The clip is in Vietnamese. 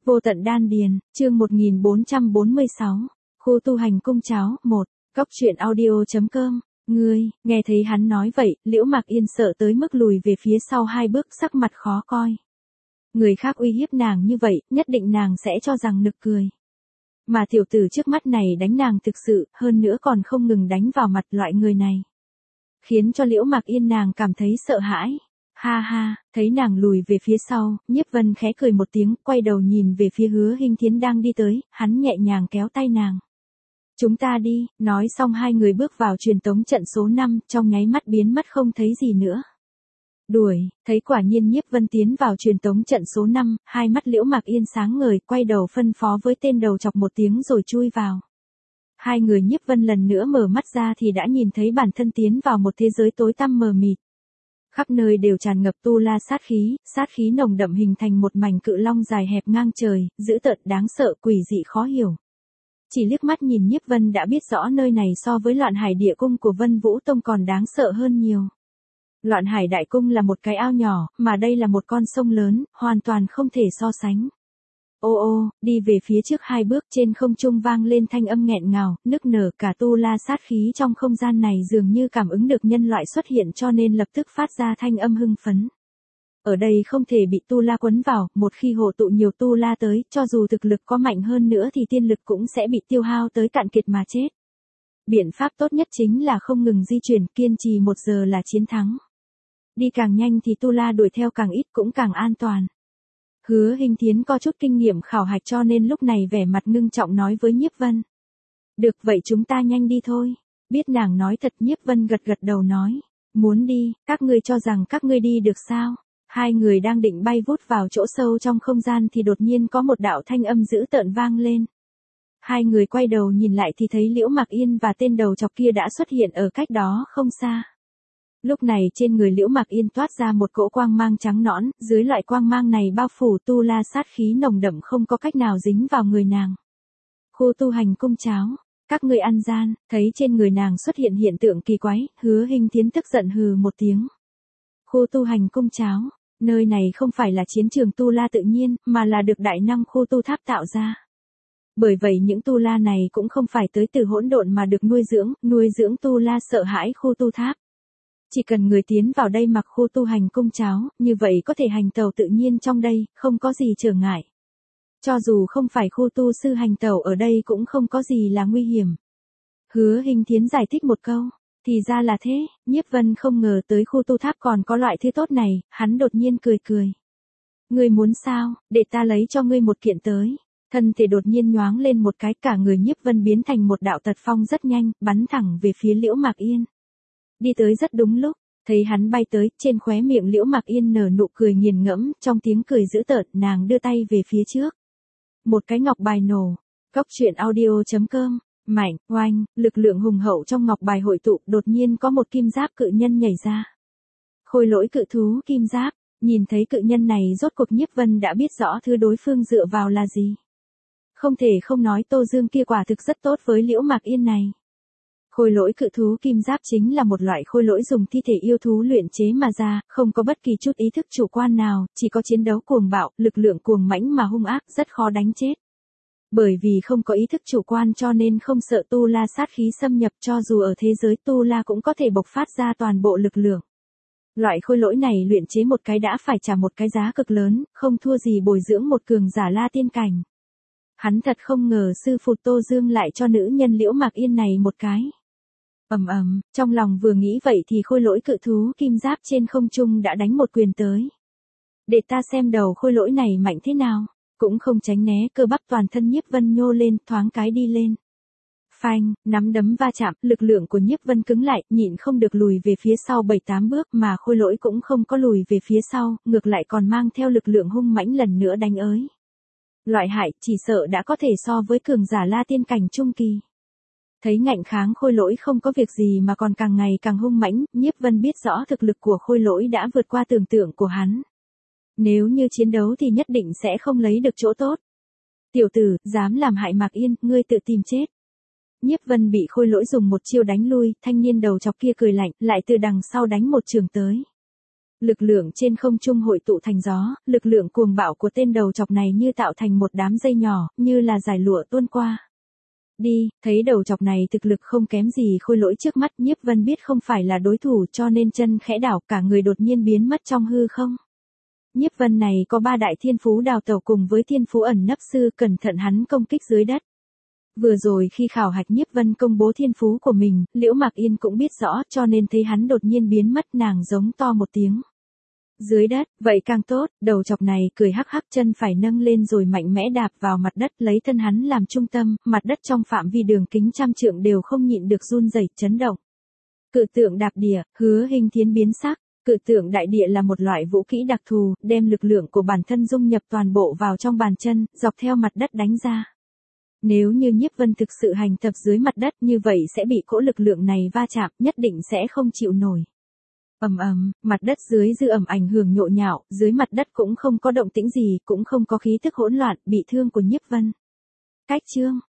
Vô tận đan điền, chương 1446, khu tu hành cung cháo, 1, Cóc truyện audio.com. Ngươi, nghe thấy hắn nói vậy, Liễu Mạc Yên sợ tới mức lùi về phía sau 2 bước, sắc mặt khó coi. Người khác uy hiếp nàng như vậy, nhất định nàng sẽ cho rằng nực cười. Mà tiểu tử trước mắt này đánh nàng thực sự, hơn nữa còn không ngừng đánh vào mặt loại người này. Khiến cho Liễu Mạc Yên nàng cảm thấy sợ hãi. Ha ha, thấy nàng lùi về phía sau, Nhiếp Vân khẽ cười một tiếng, quay đầu nhìn về phía Hứa Hinh Thiến đang đi tới, hắn nhẹ nhàng kéo tay nàng. Chúng ta đi, nói xong 2 người bước vào truyền tống trận số 5, trong nháy mắt biến mất không thấy gì nữa. Đuổi, thấy quả nhiên Nhiếp Vân tiến vào truyền tống trận số 5, 2 mắt Liễu Mạc Yên sáng ngời, quay đầu phân phó với tên đầu chọc một tiếng rồi chui vào. 2 người Nhiếp Vân lần nữa mở mắt ra thì đã nhìn thấy bản thân tiến vào một thế giới tối tăm mờ mịt. Khắp nơi đều tràn ngập tu la sát khí nồng đậm hình thành một mảnh cự long dài hẹp ngang trời, dữ tợn đáng sợ, quỷ dị khó hiểu. Chỉ liếc mắt nhìn Nhiếp Vân đã biết rõ nơi này so với Loạn Hải Địa Cung của Vân Vũ Tông còn đáng sợ hơn nhiều. Loạn Hải Đại Cung là một cái ao nhỏ, mà đây là một con sông lớn, hoàn toàn không thể so sánh. Ô ô, đi về phía trước 2 bước, trên không trung vang lên thanh âm nghẹn ngào, nức nở, cả tu la sát khí trong không gian này dường như cảm ứng được nhân loại xuất hiện cho nên lập tức phát ra thanh âm hưng phấn. Ở đây không thể bị tu la quấn vào, một khi hộ tụ nhiều tu la tới, cho dù thực lực có mạnh hơn nữa thì tiên lực cũng sẽ bị tiêu hao tới cạn kiệt mà chết. Biện pháp tốt nhất chính là không ngừng di chuyển, kiên trì 1 giờ là chiến thắng. Đi càng nhanh thì tu la đuổi theo càng ít cũng càng an toàn. Hứa Hinh Thiến có chút kinh nghiệm khảo hạch cho nên lúc này vẻ mặt ngưng trọng nói với Nhiếp Vân. Được vậy chúng ta nhanh đi thôi. Biết nàng nói thật, Nhiếp Vân gật gật đầu nói. Muốn đi, các ngươi cho rằng các ngươi đi được sao? 2 người đang định bay vút vào chỗ sâu trong không gian thì đột nhiên có một đạo thanh âm dữ tợn vang lên. 2 người quay đầu nhìn lại thì thấy Liễu Mạc Yên và tên đầu chọc kia đã xuất hiện ở cách đó không xa. Lúc này trên người Liễu Mạc Yên toát ra một cỗ quang mang trắng nõn, dưới loại quang mang này bao phủ tu la sát khí nồng đậm không có cách nào dính vào người nàng. Khu tu hành cung cháo, các ngươi ăn gian, thấy trên người nàng xuất hiện hiện tượng kỳ quái, Hứa Hinh Thiến tức giận hừ một tiếng. Khu tu hành cung cháo, nơi này không phải là chiến trường tu la tự nhiên, mà là được đại năng khu tu tháp tạo ra. Bởi vậy những tu la này cũng không phải tới từ hỗn độn mà được nuôi dưỡng tu la sợ hãi khu tu tháp. Chỉ cần người tiến vào đây mặc khu tu hành cung cháo, như vậy có thể hành tẩu tự nhiên trong đây, không có gì trở ngại. Cho dù không phải khu tu sư hành tẩu ở đây cũng không có gì là nguy hiểm. Hứa Hinh Thiến giải thích một câu, thì ra là thế, Nhiếp Vân không ngờ tới khu tu tháp còn có loại thứ tốt này, hắn đột nhiên cười cười. Ngươi muốn sao, để ta lấy cho ngươi một kiện tới. Thân thể đột nhiên nhoáng lên một cái, cả người Nhiếp Vân biến thành một đạo tật phong rất nhanh, bắn thẳng về phía Liễu Mạc Yên. Đi tới rất đúng lúc, thấy hắn bay tới, trên khóe miệng Liễu Mạc Yên nở nụ cười nghiền ngẫm, trong tiếng cười dữ tợn, nàng đưa tay về phía trước. Một cái ngọc bài nổ, Cóc truyện audio.com, mạnh, oanh, lực lượng hùng hậu trong ngọc bài hội tụ, đột nhiên có một kim giáp cự nhân nhảy ra. Khôi lỗi cự thú kim giáp, nhìn thấy cự nhân này rốt cuộc Nhiếp Vân đã biết rõ thứ đối phương dựa vào là gì. Không thể không nói Tô Dương kia quả thực rất tốt với Liễu Mạc Yên này. Khôi lỗi cự thú kim giáp chính là một loại khôi lỗi dùng thi thể yêu thú luyện chế mà ra, không có bất kỳ chút ý thức chủ quan nào, chỉ có chiến đấu cuồng bạo, lực lượng cuồng mãnh mà hung ác, rất khó đánh chết. Bởi vì không có ý thức chủ quan cho nên không sợ tu la sát khí xâm nhập, cho dù ở thế giới tu la cũng có thể bộc phát ra toàn bộ lực lượng. Loại khôi lỗi này luyện chế một cái đã phải trả một cái giá cực lớn, không thua gì bồi dưỡng một cường giả la tiên cảnh. Hắn thật không ngờ sư phụ Tô Dương lại cho nữ nhân Liễu Mạc Yên này một cái. Trong lòng vừa nghĩ vậy thì khôi lỗi cự thú kim giáp trên không trung đã đánh một quyền tới. Để ta xem đầu khôi lỗi này mạnh thế nào, cũng không tránh né, cơ bắp toàn thân Nhiếp Vân nhô lên, thoáng cái đi lên. Phanh, nắm đấm va chạm, lực lượng của Nhiếp Vân cứng lại, nhịn không được lùi về phía sau 7-8 bước, mà khôi lỗi cũng không có lùi về phía sau, ngược lại còn mang theo lực lượng hung mãnh lần nữa đánh ới. Loại hại, chỉ sợ đã có thể so với cường giả la tiên cảnh trung kỳ. Thấy ngạnh kháng khôi lỗi không có việc gì mà còn càng ngày càng hung mãnh, Nhiếp Vân biết rõ thực lực của khôi lỗi đã vượt qua tưởng tượng của hắn. Nếu như chiến đấu thì nhất định sẽ không lấy được chỗ tốt. Tiểu tử, dám làm hại Mạc Yên, ngươi tự tìm chết. Nhiếp Vân bị khôi lỗi dùng một chiêu đánh lui, thanh niên đầu chọc kia cười lạnh, lại từ đằng sau đánh một trường tới. Lực lượng trên không trung hội tụ thành gió, lực lượng cuồng bạo của tên đầu chọc này như tạo thành một đám dây nhỏ, như là dải lụa tuôn qua. Đi, thấy đầu chọc này thực lực không kém gì khôi lỗi trước mắt, Nhiếp Vân biết không phải là đối thủ cho nên chân khẽ đảo, cả người đột nhiên biến mất trong hư không. Nhiếp Vân này có 3 đại thiên phú đào tẩu cùng với thiên phú ẩn nấp sư, cẩn thận hắn công kích dưới đất. Vừa rồi khi khảo hạch Nhiếp Vân công bố thiên phú của mình, Liễu Mạc Yên cũng biết rõ cho nên thấy hắn đột nhiên biến mất nàng giống to một tiếng. Dưới đất, vậy càng tốt, đầu chọc này cười hắc hắc chân phải nâng lên rồi mạnh mẽ đạp vào mặt đất lấy thân hắn làm trung tâm, mặt đất trong phạm vi đường kính 100 trượng đều không nhịn được run rẩy chấn động. Cự tượng đạp địa, Hứa Hình Thiến biến sắc, cự tượng đại địa là một loại vũ kỹ đặc thù, đem lực lượng của bản thân dung nhập toàn bộ vào trong bàn chân, dọc theo mặt đất đánh ra. Nếu như Nhiếp Vân thực sự hành tập dưới mặt đất như vậy sẽ bị cỗ lực lượng này va chạm, nhất định sẽ không chịu nổi. Ầm ầm, mặt đất dưới dư ẩm ảnh hưởng nhộn nhạo, dưới mặt đất cũng không có động tĩnh gì, cũng không có khí tức hỗn loạn, bị thương của Nhiếp Vân. Cách chương